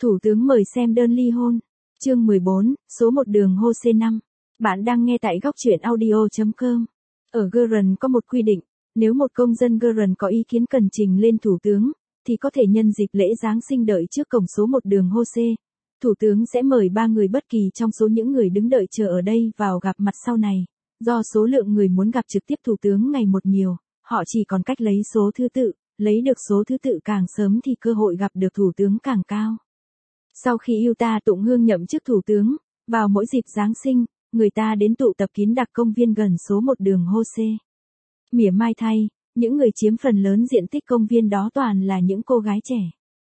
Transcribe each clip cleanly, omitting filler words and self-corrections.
Thủ tướng mời xem đơn ly hôn. Chương 14, số 1 đường HOSE 5. Bạn đang nghe tại góc truyện audio.com. Ở Guernsey có một quy định, nếu một công dân Guernsey có ý kiến cần trình lên thủ tướng, thì có thể nhân dịp lễ Giáng sinh đợi trước cổng số 1 đường HOSE. Thủ tướng sẽ mời 3 người bất kỳ trong số những người đứng đợi chờ ở đây vào gặp mặt sau này. Do số lượng người muốn gặp trực tiếp thủ tướng ngày một nhiều, họ chỉ còn cách lấy số thứ tự, lấy được số thứ tự càng sớm thì cơ hội gặp được thủ tướng càng cao. Sau khi Yuta Tụng Hương nhậm chức thủ tướng, vào mỗi dịp Giáng sinh, người ta đến tụ tập kín đặc công viên gần số 1 đường HOSE. Mỉa mai thay, những người chiếm phần lớn diện tích công viên đó toàn là những cô gái trẻ.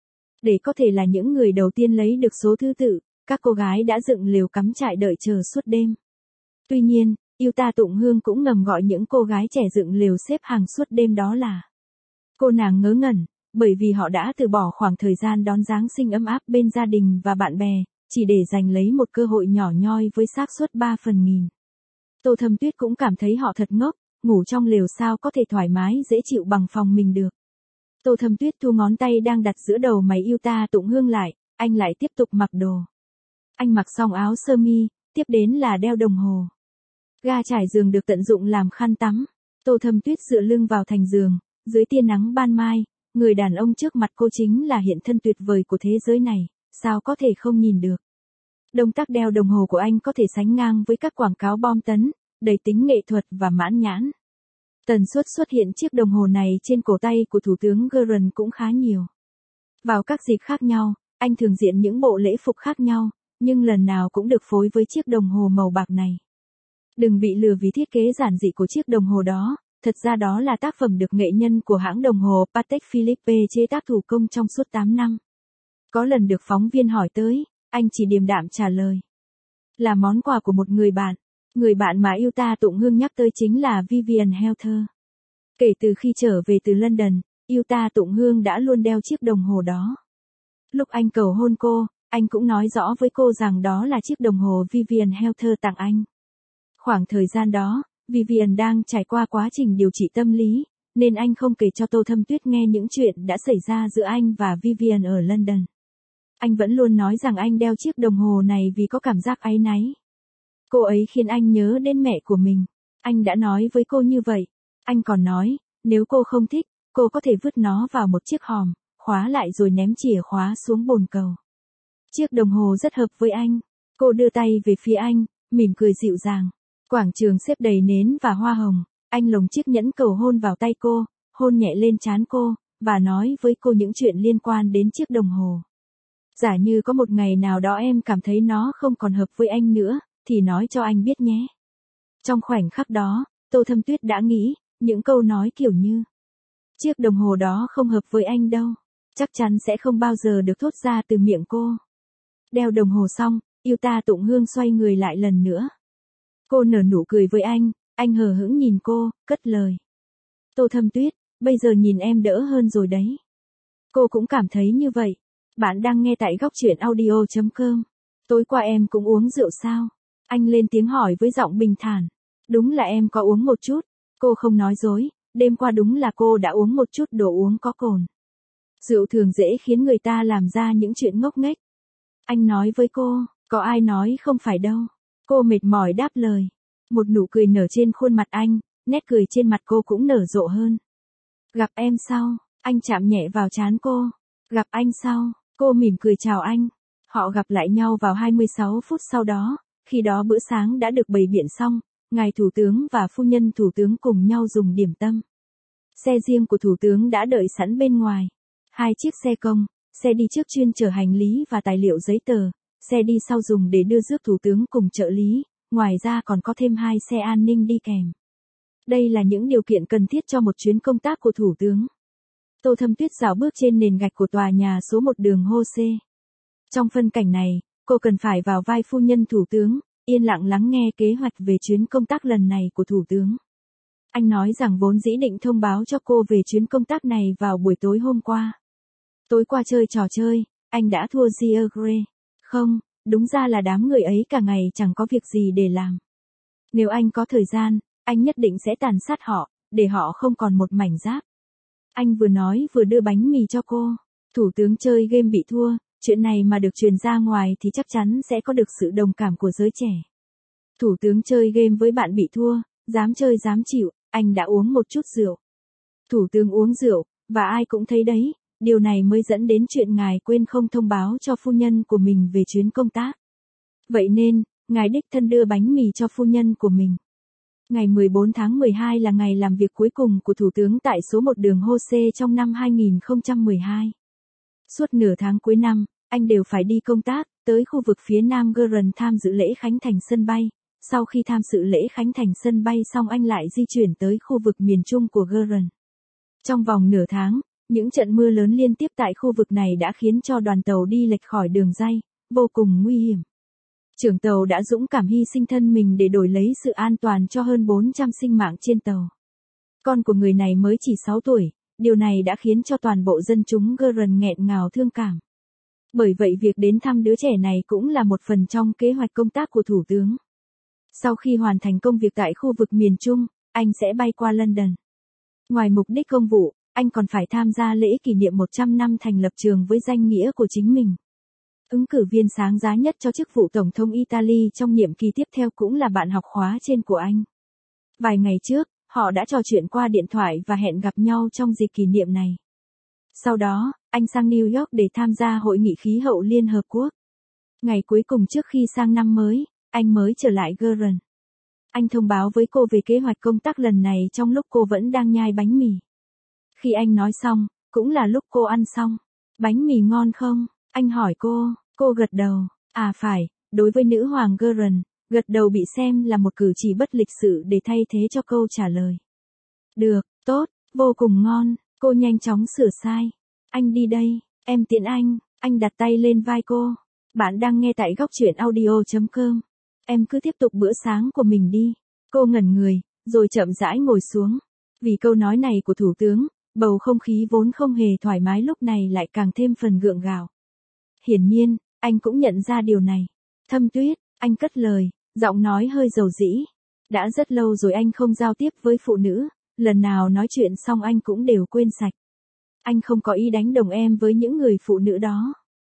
Để có thể là những người đầu tiên lấy được số thứ tự, các cô gái đã dựng lều cắm trại đợi chờ suốt đêm. Tuy nhiên, Yuta Tụng Hương cũng ngầm gọi những cô gái trẻ dựng lều xếp hàng suốt đêm đó là cô nàng ngớ ngẩn, bởi vì họ đã từ bỏ khoảng thời gian đón Giáng sinh ấm áp bên gia đình và bạn bè, chỉ để giành lấy một cơ hội nhỏ nhoi với xác suất 3/1000. Tô Thâm Tuyết cũng cảm thấy họ thật ngốc, ngủ trong lều sao có thể thoải mái dễ chịu bằng phòng mình được. Tô Thâm Tuyết thu ngón tay đang đặt giữa đầu mày Yuta Tụng Hương lại, anh lại tiếp tục mặc đồ. Anh mặc xong áo sơ mi, tiếp đến là đeo đồng hồ. Ga trải giường được tận dụng làm khăn tắm. Tô Thâm Tuyết dựa lưng vào thành giường, dưới tia nắng ban mai, người đàn ông trước mặt cô chính là hiện thân tuyệt vời của thế giới này, sao có thể không nhìn được. Động tác đeo đồng hồ của anh có thể sánh ngang với các quảng cáo bom tấn, đầy tính nghệ thuật và mãn nhãn. Tần suất xuất hiện chiếc đồng hồ này trên cổ tay của Thủ tướng Guernsey cũng khá nhiều. Vào các dịp khác nhau, anh thường diện những bộ lễ phục khác nhau, nhưng lần nào cũng được phối với chiếc đồng hồ màu bạc này. Đừng bị lừa vì thiết kế giản dị của chiếc đồng hồ đó, thật ra đó là tác phẩm được nghệ nhân của hãng đồng hồ Patek Philippe chế tác thủ công trong suốt 8 năm. Có lần được phóng viên hỏi tới, anh chỉ điềm đạm trả lời. Là món quà của một người bạn. Người bạn mà Yuta Tụng Hương nhắc tới chính là Vivian Helter. Kể từ khi trở về từ London, Yuta Tụng Hương đã luôn đeo chiếc đồng hồ đó. Lúc anh cầu hôn cô, anh cũng nói rõ với cô rằng đó là chiếc đồng hồ Vivian Helter tặng anh. Khoảng thời gian đó, Vivian đang trải qua quá trình điều trị tâm lý, nên anh không kể cho Tô Thâm Tuyết nghe những chuyện đã xảy ra giữa anh và Vivian ở London. Anh vẫn luôn nói rằng anh đeo chiếc đồng hồ này vì có cảm giác áy náy. Cô ấy khiến anh nhớ đến mẹ của mình. Anh đã nói với cô như vậy. Anh còn nói, nếu cô không thích, cô có thể vứt nó vào một chiếc hòm, khóa lại rồi ném chìa khóa xuống bồn cầu. Chiếc đồng hồ rất hợp với anh. Cô đưa tay về phía anh, mỉm cười dịu dàng. Quảng trường xếp đầy nến và hoa hồng. Anh lồng chiếc nhẫn cầu hôn vào tay cô, hôn nhẹ lên trán cô, và nói với cô những chuyện liên quan đến chiếc đồng hồ. Giả như có một ngày nào đó em cảm thấy nó không còn hợp với anh nữa, thì nói cho anh biết nhé. Trong khoảnh khắc đó, Tô Thâm Tuyết đã nghĩ, những câu nói kiểu như chiếc đồng hồ đó không hợp với anh đâu, chắc chắn sẽ không bao giờ được thốt ra từ miệng cô. Đeo đồng hồ xong, Yuta Tụng Hương xoay người lại lần nữa. Cô nở nụ cười với anh hờ hững nhìn cô, cất lời. Tô Thâm Tuyết, bây giờ nhìn em đỡ hơn rồi đấy. Cô cũng cảm thấy như vậy. Bạn đang nghe tại góc truyện audio.com. Tối qua em cũng uống rượu sao? Anh lên tiếng hỏi với giọng bình thản. Đúng là em có uống một chút. Cô không nói dối, đêm qua đúng là cô đã uống một chút đồ uống có cồn. Rượu thường dễ khiến người ta làm ra những chuyện ngốc nghếch. Anh nói với cô, có ai nói không phải đâu. Cô mệt mỏi đáp lời. Một nụ cười nở trên khuôn mặt anh, nét cười trên mặt cô cũng nở rộ hơn. Gặp em sau, anh chạm nhẹ vào trán cô. Gặp anh sau, cô mỉm cười chào anh. Họ gặp lại nhau vào 26 phút sau đó, khi đó bữa sáng đã được bày biện xong, ngài thủ tướng và phu nhân thủ tướng cùng nhau dùng điểm tâm. Xe riêng của thủ tướng đã đợi sẵn bên ngoài. 2 chiếc xe công, xe đi trước chuyên chở hành lý và tài liệu giấy tờ, xe đi sau dùng để đưa rước thủ tướng cùng trợ lý, ngoài ra còn có thêm 2 xe an ninh đi kèm. Đây là những điều kiện cần thiết cho một chuyến công tác của thủ tướng. Tô Thâm Tuyết dạo bước trên nền gạch của tòa nhà số 1 đường HOSE. Trong phân cảnh này, cô cần phải vào vai phu nhân thủ tướng, yên lặng lắng nghe kế hoạch về chuyến công tác lần này của thủ tướng. Anh nói rằng vốn dĩ định thông báo cho cô về chuyến công tác này vào buổi tối hôm qua. Tối qua chơi trò chơi, anh đã thua Gray. Không, đúng ra là đám người ấy cả ngày chẳng có việc gì để làm. Nếu anh có thời gian, anh nhất định sẽ tàn sát họ, để họ không còn một mảnh giáp. Anh vừa nói vừa đưa bánh mì cho cô. Thủ tướng chơi game bị thua, chuyện này mà được truyền ra ngoài thì chắc chắn sẽ có được sự đồng cảm của giới trẻ. Thủ tướng chơi game với bạn bị thua, dám chơi dám chịu, anh đã uống một chút rượu. Thủ tướng uống rượu, và ai cũng thấy đấy, điều này mới dẫn đến chuyện ngài quên không thông báo cho phu nhân của mình về chuyến công tác. Vậy nên, ngài đích thân đưa bánh mì cho phu nhân của mình. Ngày 14 tháng 12 là ngày làm việc cuối cùng của Thủ tướng tại số 1 đường Jose trong năm 2012. Suốt nửa tháng cuối năm, anh đều phải đi công tác, tới khu vực phía nam Gurun tham dự lễ khánh thành sân bay. Sau khi tham dự lễ khánh thành sân bay xong anh lại di chuyển tới khu vực miền trung của Gurun. Trong vòng nửa tháng, những trận mưa lớn liên tiếp tại khu vực này đã khiến cho đoàn tàu đi lệch khỏi đường ray, vô cùng nguy hiểm. Trưởng tàu đã dũng cảm hy sinh thân mình để đổi lấy sự an toàn cho hơn 400 sinh mạng trên tàu. Con của người này mới chỉ 6 tuổi, điều này đã khiến cho toàn bộ dân chúng Gurun nghẹn ngào thương cảm. Bởi vậy việc đến thăm đứa trẻ này cũng là một phần trong kế hoạch công tác của Thủ tướng. Sau khi hoàn thành công việc tại khu vực miền Trung, anh sẽ bay qua London. Ngoài mục đích công vụ, anh còn phải tham gia lễ kỷ niệm 100 năm thành lập trường với danh nghĩa của chính mình. Ứng cử viên sáng giá nhất cho chức vụ Tổng thống Italy trong nhiệm kỳ tiếp theo cũng là bạn học khóa trên của anh. Vài ngày trước, họ đã trò chuyện qua điện thoại và hẹn gặp nhau trong dịp kỷ niệm này. Sau đó, anh sang New York để tham gia hội nghị khí hậu Liên Hợp Quốc. Ngày cuối cùng trước khi sang năm mới, anh mới trở lại Gurun. Anh thông báo với cô về kế hoạch công tác lần này trong lúc cô vẫn đang nhai bánh mì. Khi anh nói xong, cũng là lúc cô ăn xong. Bánh mì ngon không? Anh hỏi cô gật đầu. À phải, đối với nữ hoàng Gurun, gật đầu bị xem là một cử chỉ bất lịch sự để thay thế cho câu trả lời. Được, tốt, vô cùng ngon, cô nhanh chóng sửa sai. Anh đi đây, em tiễn anh đặt tay lên vai cô. Bạn đang nghe tại góc truyện audio.com. Em cứ tiếp tục bữa sáng của mình đi. Cô ngẩn người, rồi chậm rãi ngồi xuống. Vì câu nói này của thủ tướng, bầu không khí vốn không hề thoải mái lúc này lại càng thêm phần gượng gạo. Hiển nhiên, anh cũng nhận ra điều này. Thâm Tuyết, anh cất lời, giọng nói hơi dầu dĩ. Đã rất lâu rồi anh không giao tiếp với phụ nữ, lần nào nói chuyện xong anh cũng đều quên sạch. Anh không có ý đánh đồng em với những người phụ nữ đó.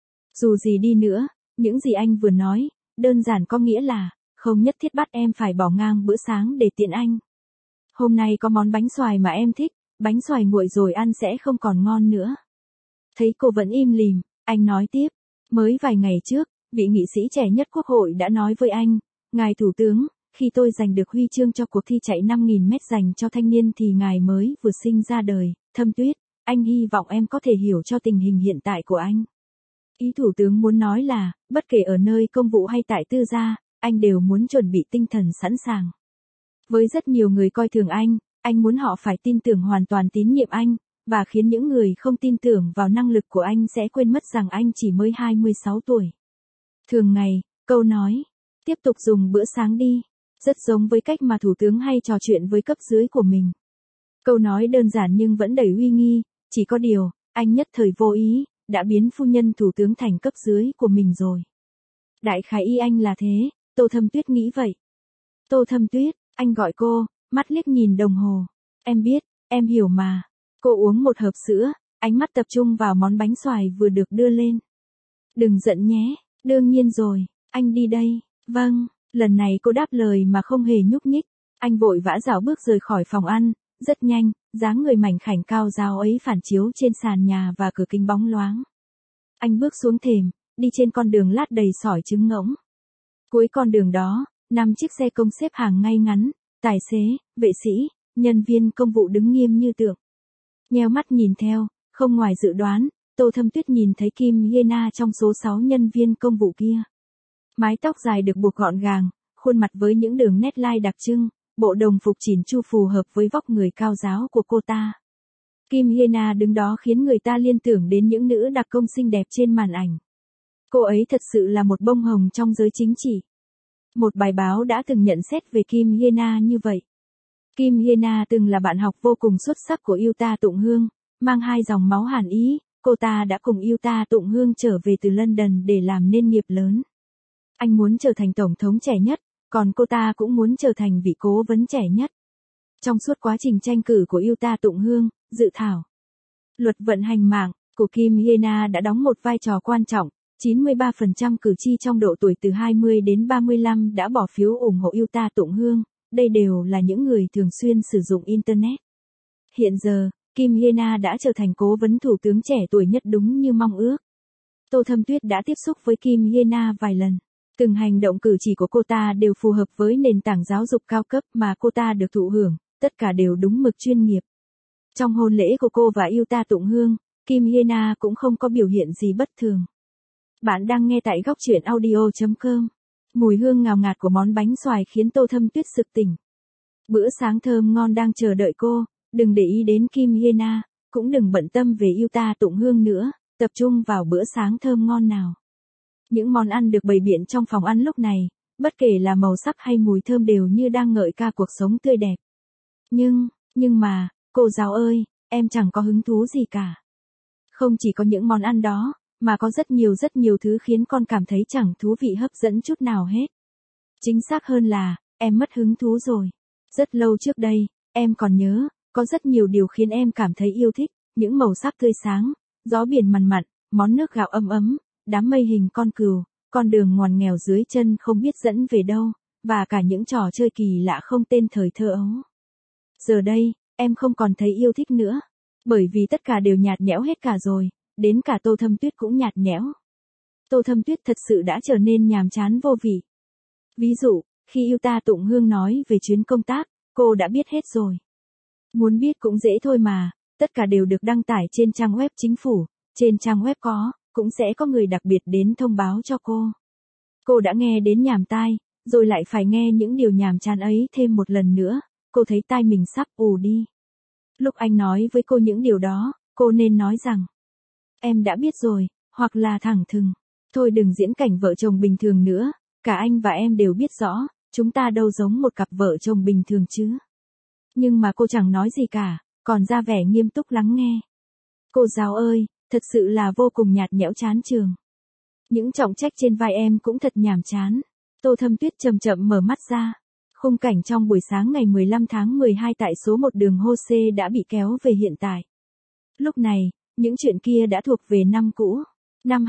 Dù gì đi nữa, những gì anh vừa nói, đơn giản có nghĩa là, không nhất thiết bắt em phải bỏ ngang bữa sáng để tiện anh. Hôm nay có món bánh xoài mà em thích, bánh xoài nguội rồi ăn sẽ không còn ngon nữa. Thấy cô vẫn im lìm, anh nói tiếp, mới vài ngày trước, vị nghị sĩ trẻ nhất quốc hội đã nói với anh, ngài thủ tướng, khi tôi giành được huy chương cho cuộc thi chạy 5.000 mét dành cho thanh niên thì ngài mới vừa sinh ra đời. Thâm Tuyết, anh hy vọng em có thể hiểu cho tình hình hiện tại của anh. Ý thủ tướng muốn nói là, bất kể ở nơi công vụ hay tại tư gia, anh đều muốn chuẩn bị tinh thần sẵn sàng. Với rất nhiều người coi thường anh muốn họ phải tin tưởng hoàn toàn tín nhiệm anh, và khiến những người không tin tưởng vào năng lực của anh sẽ quên mất rằng anh chỉ mới 26 tuổi. Thường ngày, câu nói, tiếp tục dùng bữa sáng đi, rất giống với cách mà thủ tướng hay trò chuyện với cấp dưới của mình. Câu nói đơn giản nhưng vẫn đầy uy nghi, chỉ có điều, anh nhất thời vô ý, đã biến phu nhân thủ tướng thành cấp dưới của mình rồi. Đại khái ý anh là thế, Tô Thâm Tuyết nghĩ vậy. Tô Thâm Tuyết, anh gọi cô, mắt liếc nhìn đồng hồ. Em biết, em hiểu mà. Cô uống một hộp sữa, ánh mắt tập trung vào món bánh xoài vừa được đưa lên. Đừng giận nhé, đương nhiên rồi, anh đi đây. Vâng, lần này cô đáp lời mà không hề nhúc nhích. Anh vội vã rảo bước rời khỏi phòng ăn, rất nhanh, dáng người mảnh khảnh cao ráo ấy phản chiếu trên sàn nhà và cửa kính bóng loáng. Anh bước xuống thềm, đi trên con đường lát đầy sỏi trứng ngỗng. Cuối con đường đó, 5 chiếc xe công xếp hàng ngay ngắn, tài xế, vệ sĩ, nhân viên công vụ đứng nghiêm như tượng. Nheo mắt nhìn theo, không ngoài dự đoán, Tô Thâm Tuyết nhìn thấy Kim Yena trong số 6 nhân viên công vụ kia. Mái tóc dài được buộc gọn gàng, khuôn mặt với những đường nét lai đặc trưng, bộ đồng phục chỉn chu phù hợp với vóc người cao ráo của cô ta. Kim Yena đứng đó khiến người ta liên tưởng đến những nữ đặc công xinh đẹp trên màn ảnh. Cô ấy thật sự là một bông hồng trong giới chính trị. Một bài báo đã từng nhận xét về Kim Yena như vậy. Kim Yena từng là bạn học vô cùng xuất sắc của Yuta Tụng Hương, mang 2 dòng máu Hàn Ý, cô ta đã cùng Yuta Tụng Hương trở về từ London để làm nên nghiệp lớn. Anh muốn trở thành tổng thống trẻ nhất, còn cô ta cũng muốn trở thành vị cố vấn trẻ nhất. Trong suốt quá trình tranh cử của Yuta Tụng Hương, dự thảo luật vận hành mạng của Kim Yena đã đóng một vai trò quan trọng, 93% cử tri trong độ tuổi từ 20 đến 35 đã bỏ phiếu ủng hộ Yuta Tụng Hương, đây đều là những người thường xuyên sử dụng Internet. Hiện giờ, Kim Hyena đã trở thành cố vấn thủ tướng trẻ tuổi nhất đúng như mong ước. Tô Thâm Tuyết đã tiếp xúc với Kim Hyena vài lần. Từng hành động cử chỉ của cô ta đều phù hợp với nền tảng giáo dục cao cấp mà cô ta được thụ hưởng, tất cả đều đúng mực chuyên nghiệp. Trong hôn lễ của cô và Yuta Tụng Hương, Kim Hyena cũng không có biểu hiện gì bất thường. Bạn đang nghe tại góc truyện audio.com. Mùi hương ngào ngạt của món bánh xoài khiến Tô Thâm Tuyết sực tỉnh. Bữa sáng thơm ngon đang chờ đợi cô, đừng để ý đến Kim Hyena, cũng đừng bận tâm về Yuta Tụng Hương nữa, tập trung vào bữa sáng thơm ngon nào. Những món ăn được bày biện trong phòng ăn lúc này, bất kể là màu sắc hay mùi thơm đều như đang ngợi ca cuộc sống tươi đẹp. Nhưng mà, cô giáo ơi, em chẳng có hứng thú gì cả. Không chỉ có những món ăn đó, mà có rất nhiều thứ khiến con cảm thấy chẳng thú vị hấp dẫn chút nào hết. Chính xác hơn là, em mất hứng thú rồi. Rất lâu trước đây, em còn nhớ, có rất nhiều điều khiến em cảm thấy yêu thích, những màu sắc tươi sáng, gió biển mằn mặn, món nước gạo ấm ấm, đám mây hình con cừu, con đường ngoằn nghèo dưới chân không biết dẫn về đâu, và cả những trò chơi kỳ lạ không tên thời thơ ấu. Giờ đây, em không còn thấy yêu thích nữa, bởi vì tất cả đều nhạt nhẽo hết cả rồi, đến cả Tô Thâm Tuyết cũng nhạt nhẽo. Tô Thâm Tuyết thật sự đã trở nên nhàm chán vô vị. Ví dụ, khi Yuta Tụng Hương nói về chuyến công tác, cô đã biết hết rồi. Muốn biết cũng dễ thôi mà, tất cả đều được đăng tải trên trang web chính phủ, trên trang web cũng sẽ có người đặc biệt đến thông báo cho cô. Cô đã nghe đến nhàm tai, rồi lại phải nghe những điều nhàm chán ấy thêm một lần nữa, cô thấy tai mình sắp ù đi. Lúc anh nói với cô những điều đó, cô nên nói rằng, em đã biết rồi, hoặc là thẳng thừng, thôi đừng diễn cảnh vợ chồng bình thường nữa, cả anh và em đều biết rõ, chúng ta đâu giống một cặp vợ chồng bình thường chứ. Nhưng mà cô chẳng nói gì cả, còn ra vẻ nghiêm túc lắng nghe. Cô giáo ơi, thật sự là vô cùng nhạt nhẽo chán trường. Những trọng trách trên vai em cũng thật nhàm chán. Tô Thâm Tuyết chậm chậm mở mắt ra. Khung cảnh trong buổi sáng ngày 15 tháng 12 tại số 1 đường Hose đã bị kéo về hiện tại. Lúc này, những chuyện kia đã thuộc về năm cũ. Năm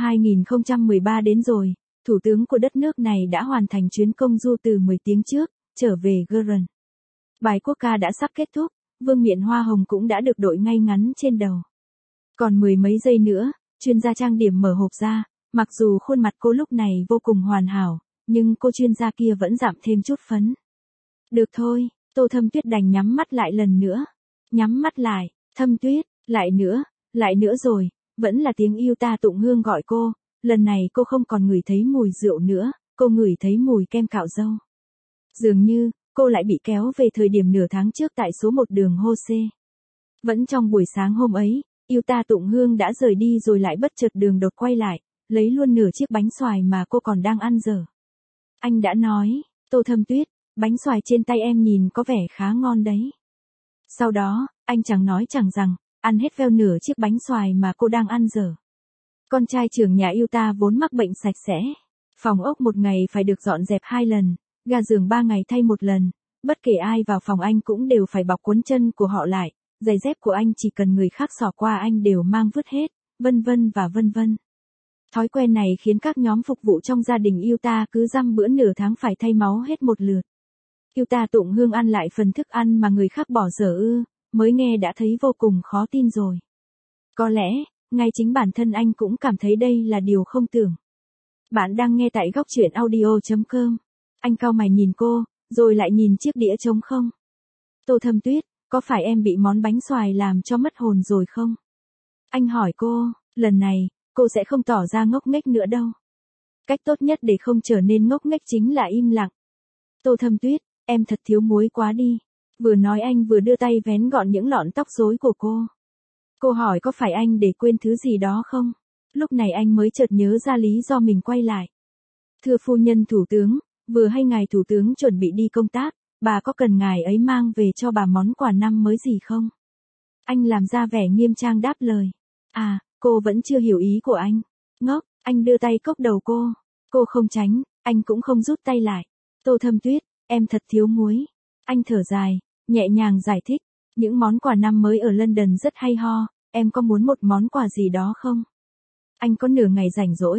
2013 đến rồi, thủ tướng của đất nước này đã hoàn thành chuyến công du từ 10 tiếng trước, trở về Gurun. Bài quốc ca đã sắp kết thúc, vương miện hoa hồng cũng đã được đội ngay ngắn trên đầu. Còn mười mấy giây nữa, chuyên gia trang điểm mở hộp ra, mặc dù khuôn mặt cô lúc này vô cùng hoàn hảo, nhưng cô chuyên gia kia vẫn giảm thêm chút phấn. Được thôi, Tô Thâm Tuyết đành nhắm mắt lại lần nữa. Nhắm mắt lại, Thâm Tuyết, lại nữa rồi, vẫn là tiếng Yuta Tụng Hương gọi cô, lần này cô không còn ngửi thấy mùi rượu nữa, cô ngửi thấy mùi kem cạo râu. Dường như, cô lại bị kéo về thời điểm nửa tháng trước tại số 1 đường Hose. Vẫn trong buổi sáng hôm ấy, Yuta Tụng Hương đã rời đi rồi lại bất chợt đường đột quay lại, lấy luôn nửa chiếc bánh xoài mà cô còn đang ăn dở. Anh đã nói, Tô Thâm Tuyết, bánh xoài trên tay em nhìn có vẻ khá ngon đấy. Sau đó, anh chẳng nói chẳng rằng, ăn hết veo nửa chiếc bánh xoài mà cô đang ăn dở. Con trai trưởng nhà Yuta vốn mắc bệnh sạch sẽ. Phòng ốc một ngày phải được dọn dẹp 2 lần, ga giường 3 ngày thay 1 lần, bất kể ai vào phòng anh cũng đều phải bọc cuốn chân của họ lại, giày dép của anh chỉ cần người khác xỏ qua anh đều mang vứt hết, vân vân. Thói quen này khiến các nhóm phục vụ trong gia đình Yuta cứ dăm bữa nửa tháng phải thay máu hết một lượt. Yuta Tụng Hương ăn lại phần thức ăn mà người khác bỏ dở mới nghe đã thấy vô cùng khó tin rồi. Có lẽ, ngay chính bản thân anh cũng cảm thấy đây là điều không tưởng. Bạn đang nghe tại góc truyện audio.com. Anh cau mày nhìn cô, rồi lại nhìn chiếc đĩa trống không. Tô Thâm Tuyết, có phải em bị món bánh xoài làm cho mất hồn rồi không? Anh hỏi cô, lần này, cô sẽ không tỏ ra ngốc nghếch nữa đâu. Cách tốt nhất để không trở nên ngốc nghếch chính là im lặng. Tô Thâm Tuyết, em thật thiếu muối quá đi. Vừa nói anh vừa đưa tay vén gọn những lọn tóc rối của cô. Cô hỏi có phải anh để quên thứ gì đó không? Lúc này anh mới chợt nhớ ra lý do mình quay lại. Thưa phu nhân thủ tướng, vừa hay ngài thủ tướng chuẩn bị đi công tác, bà có cần ngài ấy mang về cho bà món quà năm mới gì không? Anh làm ra vẻ nghiêm trang đáp lời. À, cô vẫn chưa hiểu ý của anh. Ngốc, anh đưa tay cốc đầu cô. Cô không tránh, anh cũng không rút tay lại. Tô Thâm Tuyết, em thật thiếu muối. Anh thở dài, nhẹ nhàng giải thích. Những món quà năm mới ở London rất hay ho, em có muốn một món quà gì đó không? Anh có nửa ngày rảnh rỗi,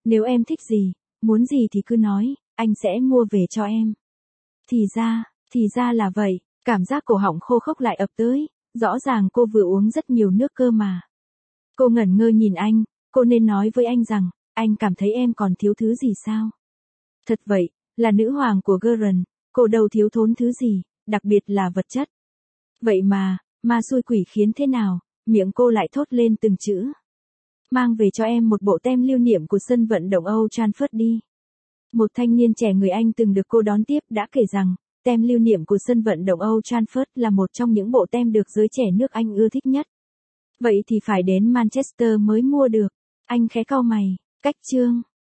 Nếu em thích gì, muốn gì thì cứ nói, anh sẽ mua về cho em. Thì ra là vậy, cảm giác cổ họng khô khốc lại ập tới, rõ ràng cô vừa uống rất nhiều nước cơ mà. Cô ngẩn ngơ nhìn anh, cô nên nói với anh rằng, anh cảm thấy em còn thiếu thứ gì sao? Thật vậy, là nữ hoàng của Gurren, cô đâu thiếu thốn thứ gì, đặc biệt là vật chất. Vậy mà, ma xui quỷ khiến thế nào, miệng cô lại thốt lên từng chữ. Mang về cho em một bộ tem lưu niệm của sân vận động Old Trafford đi. Một thanh niên trẻ người Anh từng được cô đón tiếp đã kể rằng, tem lưu niệm của sân vận động Old Trafford là một trong những bộ tem được giới trẻ nước Anh ưa thích nhất. Vậy thì phải đến Manchester mới mua được. Anh khẽ cau mày, cách chương.